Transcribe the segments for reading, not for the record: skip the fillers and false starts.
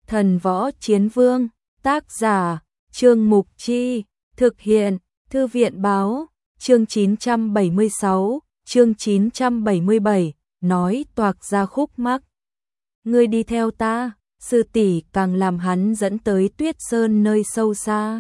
Thần Võ Chiến Vương, tác giả, Trương Mục Chi, thực hiện, Thư viện Báo, chương 976, chương 977, nói toạc ra khúc mắc. Ngươi đi theo ta, sư tỷ càng làm hắn dẫn tới Tuyết Sơn nơi sâu xa.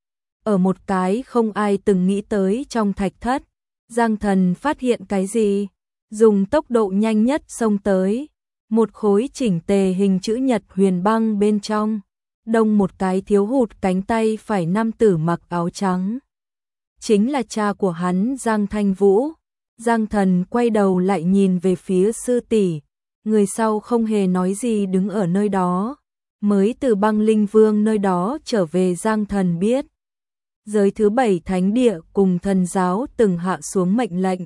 Ở một cái không ai từng nghĩ tới trong thạch thất, Giang Thần phát hiện cái gì? Dùng tốc độ nhanh nhất xông tới. Một khối chỉnh tề hình chữ nhật huyền băng bên trong, đông một cái thiếu hụt cánh tay phải nam tử mặc áo trắng. Chính là cha của hắn Giang Thanh Vũ. Giang Thần quay đầu lại nhìn về phía sư tỷ, người sau không hề nói gì đứng ở nơi đó. Mới từ Băng Linh Vương nơi đó trở về Giang Thần biết. Giới thứ 7 thánh địa cùng thần giáo từng hạ xuống mệnh lệnh.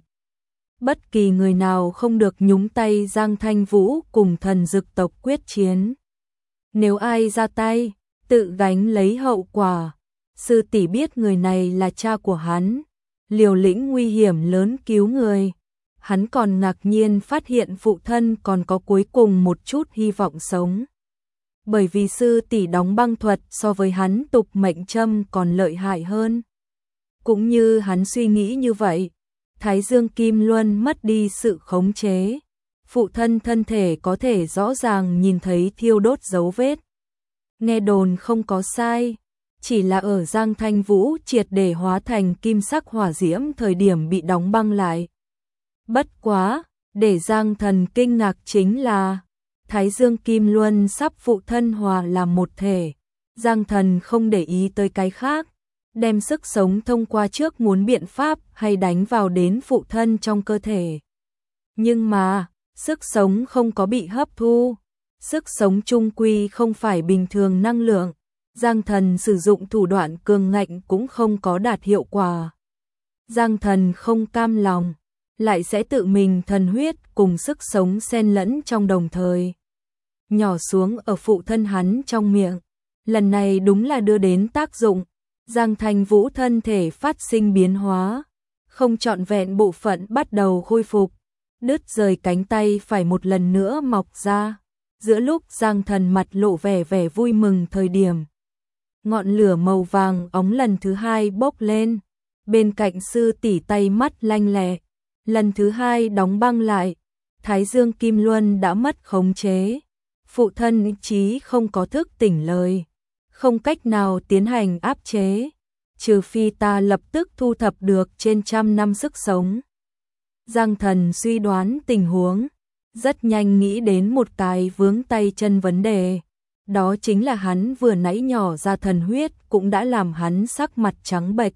Bất kỳ người nào không được nhúng tay Giang Thanh Vũ cùng thần dực tộc quyết chiến. Nếu ai ra tay, tự gánh lấy hậu quả. Sư tỷ biết người này là cha của hắn, liều lĩnh nguy hiểm lớn cứu người. Hắn còn ngạc nhiên phát hiện phụ thân còn có cuối cùng một chút hy vọng sống. Bởi vì sư tỷ đóng băng thuật so với hắn tục mệnh châm còn lợi hại hơn. Cũng như hắn suy nghĩ như vậy, Thái Dương Kim Luân mất đi sự khống chế. Phụ thân thân thể có thể rõ ràng nhìn thấy thiêu đốt dấu vết. Nghe đồn không có sai, chỉ là ở Giang Thanh Vũ triệt để hóa thành kim sắc hỏa diễm thời điểm bị đóng băng lại. Bất quá, để Giang Thần kinh ngạc chính là Thái Dương Kim Luân sắp phụ thân hòa làm một thể. Giang Thần không để ý tới cái khác, đem sức sống thông qua trước muốn biện pháp hay đánh vào đến phụ thân trong cơ thể. Nhưng mà, sức sống không có bị hấp thu. Sức sống chung quy không phải bình thường năng lượng. Giang Thần sử dụng thủ đoạn cường ngạnh cũng không có đạt hiệu quả. Giang Thần không cam lòng, lại sẽ tự mình thần huyết cùng sức sống xen lẫn trong đồng thời. Nhỏ xuống ở phụ thân hắn trong miệng. Lần này đúng là đưa đến tác dụng. Giang Thanh Vũ thân thể phát sinh biến hóa, không trọn vẹn bộ phận bắt đầu khôi phục, đứt rời cánh tay phải một lần nữa mọc ra. Giữa lúc Giang Thần mặt lộ vẻ vui mừng thời điểm, ngọn lửa màu vàng óng lần thứ hai bốc lên, bên cạnh sư tỷ tay mắt lanh lẹ, lần thứ hai đóng băng lại. Thái Dương Kim Luân đã mất khống chế, phụ thân ý chí không có thức tỉnh lời, không cách nào tiến hành áp chế, trừ phi ta lập tức thu thập được trên 100 năm sức sống. Giang Thần suy đoán tình huống, rất nhanh nghĩ đến một cái vướng tay chân vấn đề. Đó chính là hắn vừa nãy nhỏ ra thần huyết cũng đã làm hắn sắc mặt trắng bệch.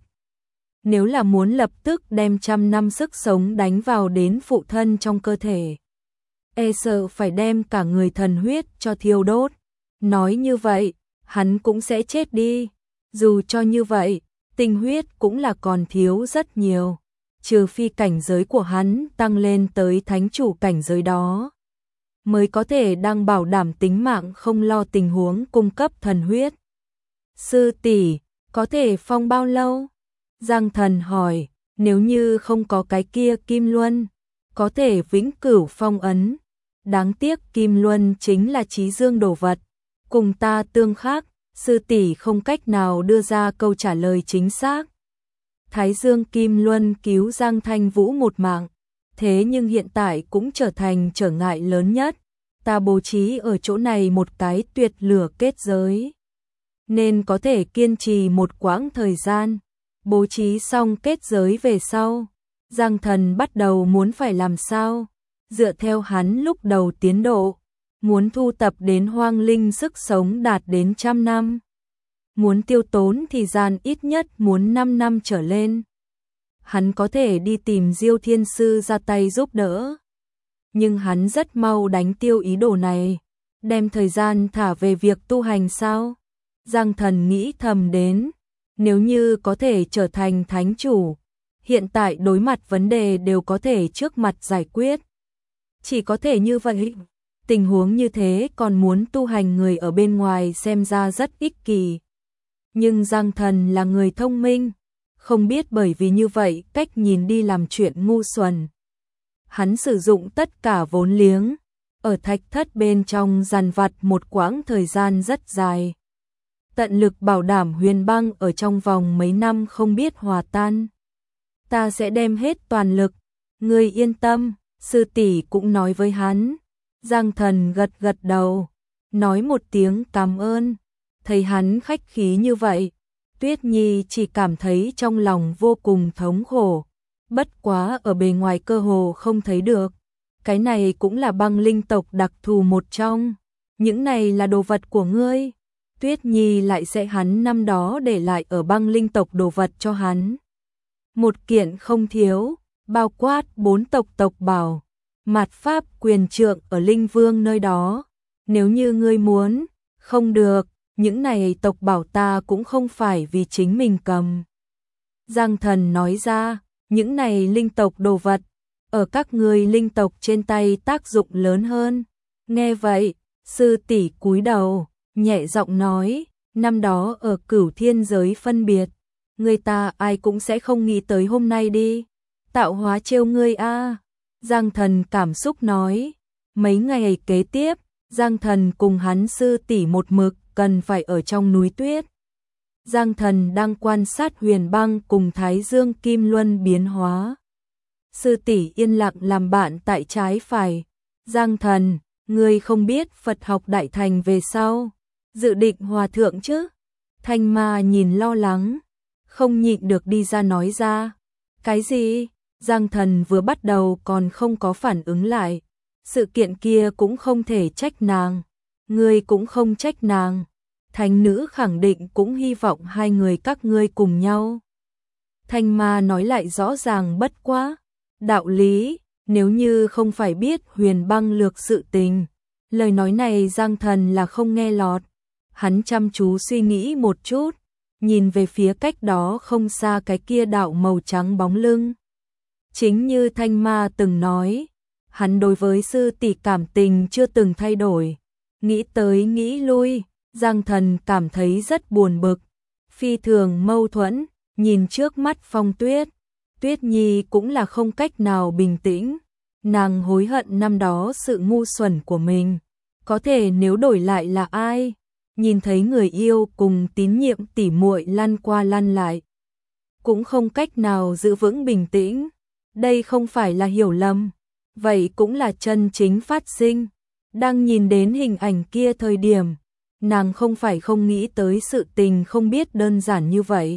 Nếu là muốn lập tức đem 100 năm sức sống đánh vào đến phụ thân trong cơ thể, e sợ phải đem cả người thần huyết cho thiêu đốt. Nói như vậy, hắn cũng sẽ chết đi. Dù cho như vậy, tinh huyết cũng là còn thiếu rất nhiều. Trừ phi cảnh giới của hắn tăng lên tới thánh chủ cảnh giới đó, mới có thể đang bảo đảm tính mạng không lo tình huống cung cấp thần huyết. Sư tỷ, có thể phong bao lâu? Giang Thần hỏi. Nếu như không có cái kia Kim Luân, có thể vĩnh cửu phong ấn. Đáng tiếc Kim Luân chính là trí dương đồ vật, cùng ta tương khắc, sư tỷ không cách nào đưa ra câu trả lời chính xác. Thái Dương Kim Luân cứu Giang Thanh Vũ một mạng, thế nhưng hiện tại cũng trở thành trở ngại lớn nhất. Ta bố trí ở chỗ này một cái tuyệt lửa kết giới, nên có thể kiên trì một quãng thời gian. Bố trí xong kết giới về sau, Giang Thần bắt đầu muốn phải làm sao. Dựa theo hắn lúc đầu tiến độ, muốn thu tập đến hoang linh sức sống đạt đến 100 năm. Muốn tiêu tốn thời gian ít nhất muốn 5 năm trở lên. Hắn có thể đi tìm Diêu Thiên Sư ra tay giúp đỡ. Nhưng hắn rất mau đánh tiêu ý đồ này. Đem thời gian thả về việc tu hành sao? Giang Thần nghĩ thầm đến. Nếu như có thể trở thành thánh chủ, hiện tại đối mặt vấn đề đều có thể trước mặt giải quyết. Chỉ có thể như vậy. Tình huống như thế còn muốn tu hành người ở bên ngoài xem ra rất ích kỷ. Nhưng Giang Thần là người thông minh, không biết bởi vì như vậy cách nhìn đi làm chuyện ngu xuẩn. Hắn sử dụng tất cả vốn liếng, ở thạch thất bên trong dằn vặt một quãng thời gian rất dài. Tận lực bảo đảm huyền băng ở trong vòng mấy năm không biết hòa tan. Ta sẽ đem hết toàn lực, ngươi yên tâm, sư tỷ cũng nói với hắn. Giang Thần gật gật đầu, nói một tiếng cảm ơn. Thấy hắn khách khí như vậy, Tuyết Nhi chỉ cảm thấy trong lòng vô cùng thống khổ. Bất quá ở bề ngoài cơ hồ không thấy được. Cái này cũng là băng linh tộc đặc thù một trong. Những này là đồ vật của ngươi. Tuyết Nhi lại sẽ hắn năm đó để lại ở băng linh tộc đồ vật cho hắn. Một kiện không thiếu, bao quát 4 tộc bảo. Mạt pháp quyền trượng ở Linh Vương nơi đó. Nếu như ngươi muốn, không được, những này tộc bảo ta cũng không phải vì chính mình cầm. Giang Thần nói ra, những này linh tộc đồ vật, ở các ngươi linh tộc trên tay tác dụng lớn hơn. Nghe vậy, sư tỷ cúi đầu, nhẹ giọng nói, năm đó ở Cửu Thiên giới phân biệt, người ta ai cũng sẽ không nghĩ tới hôm nay đi. Tạo hóa trêu ngươi a. Giang Thần cảm xúc nói. Mấy ngày kế tiếp, Giang Thần cùng hắn sư tỷ một mực cần phải ở trong núi tuyết. Giang Thần đang quan sát huyền băng cùng Thái Dương Kim Luân biến hóa. Sư tỷ yên lặng làm bạn tại trái phải. Giang Thần, ngươi không biết Phật học đại thành về sau, dự định hòa thượng chứ? Thanh Ma nhìn lo lắng, không nhịn được đi ra nói ra. Cái gì? Giang Thần vừa bắt đầu còn không có phản ứng lại. Sự kiện kia cũng không thể trách nàng. Ngươi cũng không trách nàng. Thánh nữ khẳng định cũng hy vọng hai người các ngươi cùng nhau. Thanh Ma nói lại rõ ràng bất quá. Đạo lý, nếu như không phải biết huyền băng lược sự tình. Lời nói này Giang Thần là không nghe lọt. Hắn chăm chú suy nghĩ một chút. Nhìn về phía cách đó không xa cái kia đạo màu trắng bóng lưng. Chính như Thanh Ma từng nói, hắn đối với sư tỷ cảm tình chưa từng thay đổi. Nghĩ tới nghĩ lui, Giang Thần cảm thấy rất buồn bực, phi thường mâu thuẫn, nhìn trước mắt Phong Tuyết. Tuyết Nhi cũng là không cách nào bình tĩnh, nàng hối hận năm đó sự ngu xuẩn của mình. Có thể nếu đổi lại là ai, nhìn thấy người yêu cùng tín nhiệm tỉ muội lăn qua lăn lại, cũng không cách nào giữ vững bình tĩnh. Đây không phải là hiểu lầm, vậy cũng là chân chính phát sinh. Đang nhìn đến hình ảnh kia thời điểm, nàng không phải không nghĩ tới sự tình không biết đơn giản như vậy.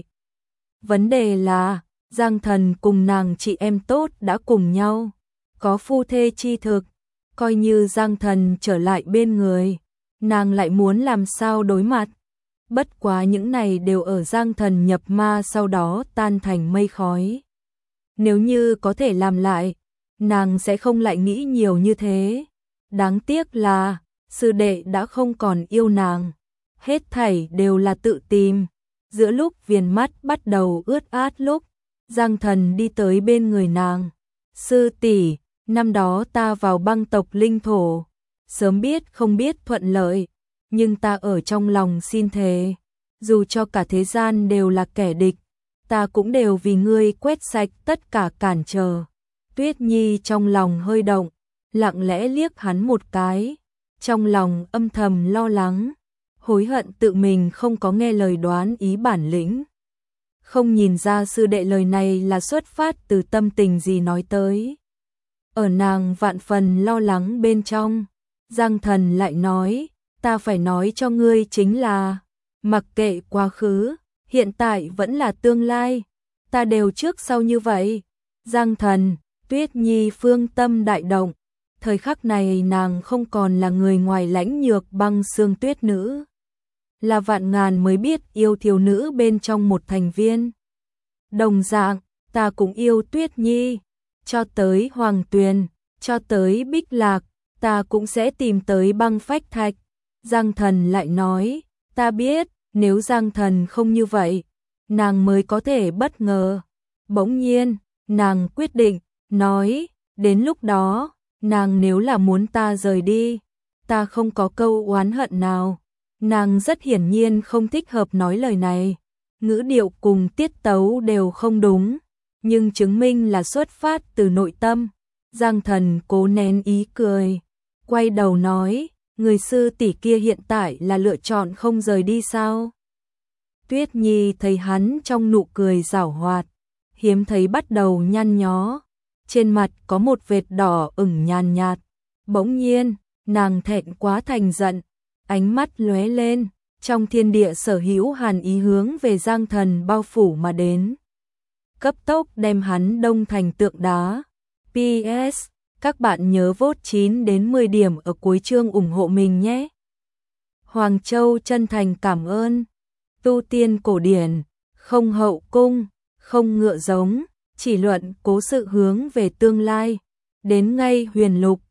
Vấn đề là, Giang Thần cùng nàng chị em tốt đã cùng nhau, có phu thê chi thực, coi như Giang Thần trở lại bên người, nàng lại muốn làm sao đối mặt. Bất quá những này đều ở Giang Thần nhập ma sau đó tan thành mây khói. Nếu như có thể làm lại, nàng sẽ không lại nghĩ nhiều như thế. Đáng tiếc là, sư đệ đã không còn yêu nàng. Hết thảy đều là tự tìm. Giữa lúc viền mắt bắt đầu ướt át lúc, Giang Thần đi tới bên người nàng. Sư tỷ, năm đó ta vào băng tộc linh thổ. Sớm biết không biết thuận lợi, nhưng ta ở trong lòng xin thề. Dù cho cả thế gian đều là kẻ địch, ta cũng đều vì ngươi quét sạch tất cả cản trở. Tuyết Nhi trong lòng hơi động, lặng lẽ liếc hắn một cái, trong lòng âm thầm lo lắng, hối hận tự mình không có nghe lời đoán ý bản lĩnh. Không nhìn ra sư đệ lời này là xuất phát từ tâm tình gì nói tới. Ở nàng vạn phần lo lắng bên trong, Giang Thần lại nói, ta phải nói cho ngươi chính là, mặc kệ quá khứ, hiện tại vẫn là tương lai, ta đều trước sau như vậy. Giang Thần, Tuyết Nhi phương tâm đại động, thời khắc này nàng không còn là người ngoài lãnh nhược băng xương tuyết nữ, là vạn ngàn mới biết yêu thiếu nữ bên trong một thành viên. Đồng dạng, ta cũng yêu Tuyết Nhi, cho tới Hoàng Tuyền, cho tới Bích Lạc, ta cũng sẽ tìm tới băng phách thạch. Giang Thần lại nói, ta biết, nếu Giang Thần không như vậy, nàng mới có thể bất ngờ. Bỗng nhiên, nàng quyết định, nói, đến lúc đó, nàng nếu là muốn ta rời đi, ta không có câu oán hận nào. Nàng rất hiển nhiên không thích hợp nói lời này, ngữ điệu cùng tiết tấu đều không đúng, nhưng chứng minh là xuất phát từ nội tâm. Giang Thần cố nén ý cười, quay đầu nói, người sư tỷ kia hiện tại là lựa chọn không rời đi sao? Tuyết Nhi thấy hắn trong nụ cười giảo hoạt, hiếm thấy bắt đầu nhăn nhó, trên mặt có một vệt đỏ ửng nhàn nhạt. Bỗng nhiên, nàng thẹn quá thành giận, ánh mắt lóe lên, trong thiên địa sở hữu hàn ý hướng về Giang Thần bao phủ mà đến. Cấp tốc đem hắn đông thành tượng đá. PS, các bạn nhớ vote 9 đến 10 điểm ở cuối chương ủng hộ mình nhé. Hoàng Châu chân thành cảm ơn. Tu tiên cổ điển, không hậu cung, không ngựa giống, chỉ luận cố sự hướng về tương lai. Đến ngay huyền lục,